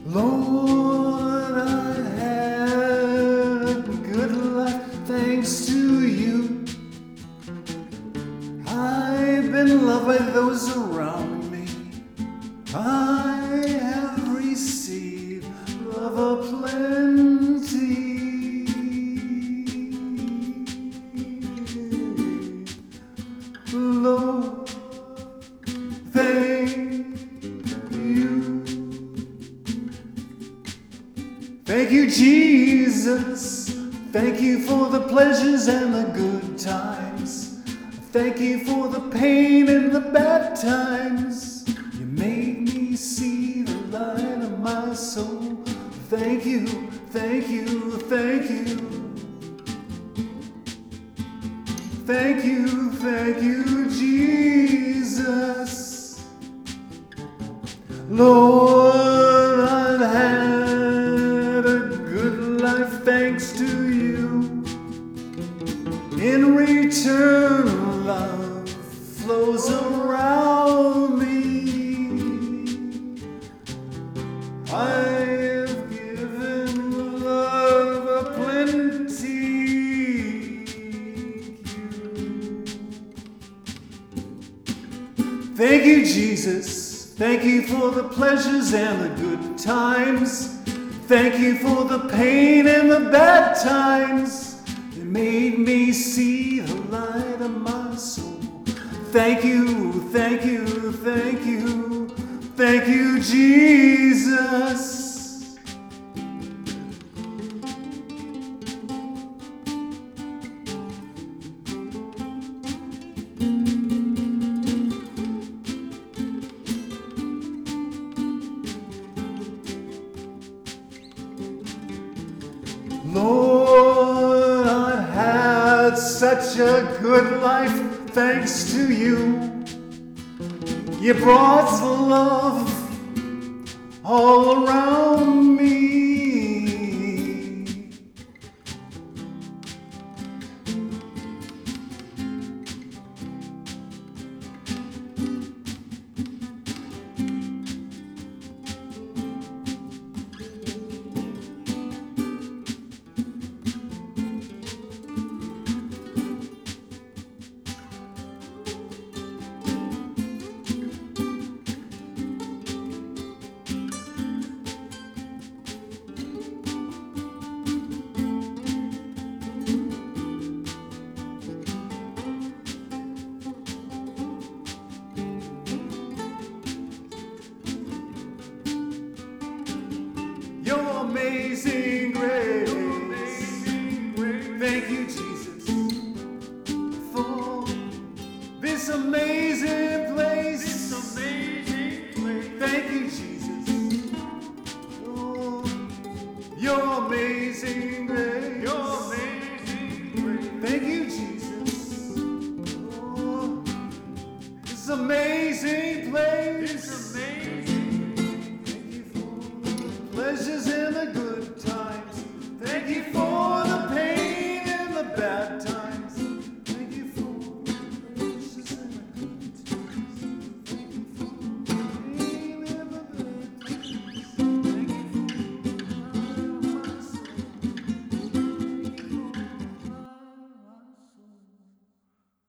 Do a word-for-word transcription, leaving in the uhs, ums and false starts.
Lord, I had a good life thanks to you. I've been loved by those around me. I have received love aplenty. Lord, thank you. Thank you, Jesus. Thank you for the pleasures and the good times. Thank you for the pain and the bad times. You made me see the light of my soul. Thank you, thank you, thank you. Thank you, thank you, Jesus. Lord, I've had a good life thanks to you. In return, love flows around me. I've given love aplenty. Thank you, Jesus. Thank you for the pleasures and the good times. Thank you for the pain and the bad times. You made me see the light of my soul. Thank you, thank you, thank you. Thank you, Jesus. Lord, I've had such a good life thanks to you. You brought love all around me. Your amazing grace. Your amazing grace. Thank you, Jesus, for this amazing place. This amazing place. Thank you, Jesus. Oh, your amazing grace. Your amazing grace. Thank you, Jesus. Oh, this amazing place. This amazing. Pleasures in